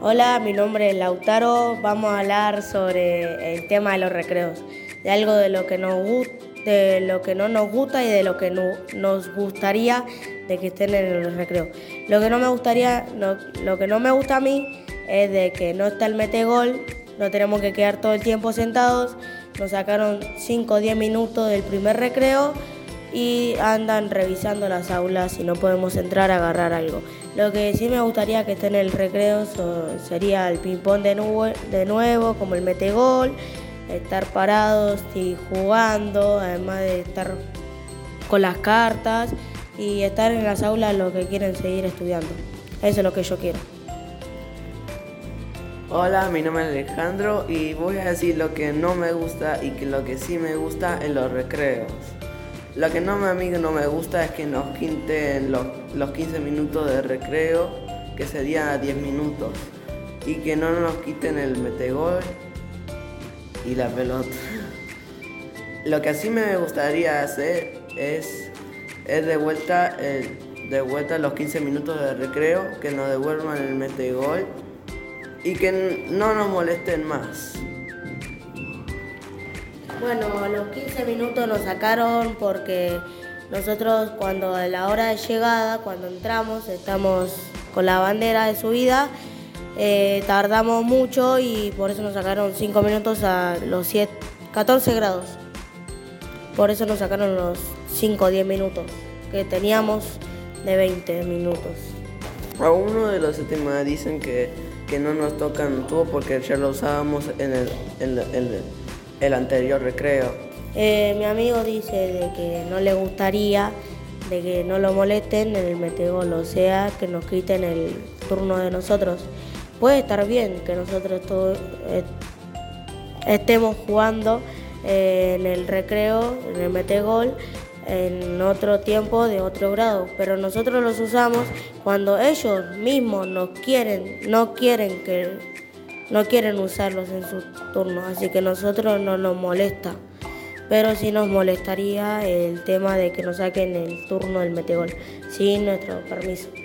Hola, mi nombre es Lautaro. Vamos a hablar sobre el tema de los recreos, de algo de lo que de lo que no nos gusta y de lo que nos gustaría de que estén en los recreos. Lo que no me gustaría, lo que no me gusta a mí es de que no está el metegol, no tenemos que quedar todo el tiempo sentados. Nos sacaron 5 o 10 minutos del primer recreo y andan revisando las aulas y no podemos entrar a agarrar algo. Lo que sí me gustaría que esté en el recreo sería el ping-pong de nuevo, como el metegol, estar parados y jugando, además de estar con las cartas y estar en las aulas los que quieren seguir estudiando. Eso es lo que yo quiero. Hola, mi nombre es Alejandro y voy a decir lo que no me gusta y lo que sí me gusta en los recreos. Lo que a mí no me gusta es que nos quiten los 15 minutos de recreo, que serían 10 minutos, y que no nos quiten el metegol y la pelota. Lo que sí me gustaría hacer es de vuelta los 15 minutos de recreo, que nos devuelvan el metegol y que no nos molesten más. Bueno, los 15 minutos nos sacaron porque nosotros cuando a la hora de llegada, cuando entramos, estamos con la bandera de subida, tardamos mucho y por eso nos sacaron 5 minutos a los 14 grados. Por eso nos sacaron los 5 o 10 minutos que teníamos de 20 minutos. A uno de los séptimas dicen que no nos tocan tubo porque ya lo usábamos en el anterior recreo. Mi amigo dice de que no le gustaría de que no lo molesten en el metegol, o sea, que nos quiten el turno de nosotros. Puede estar bien que nosotros estemos jugando en el recreo, en el metegol, en otro tiempo de otro grado, pero nosotros los usamos cuando ellos mismos no quieren usarlos en su turno, así que nosotros no nos molesta, pero sí nos molestaría el tema de que nos saquen el turno del metegol sin nuestro permiso.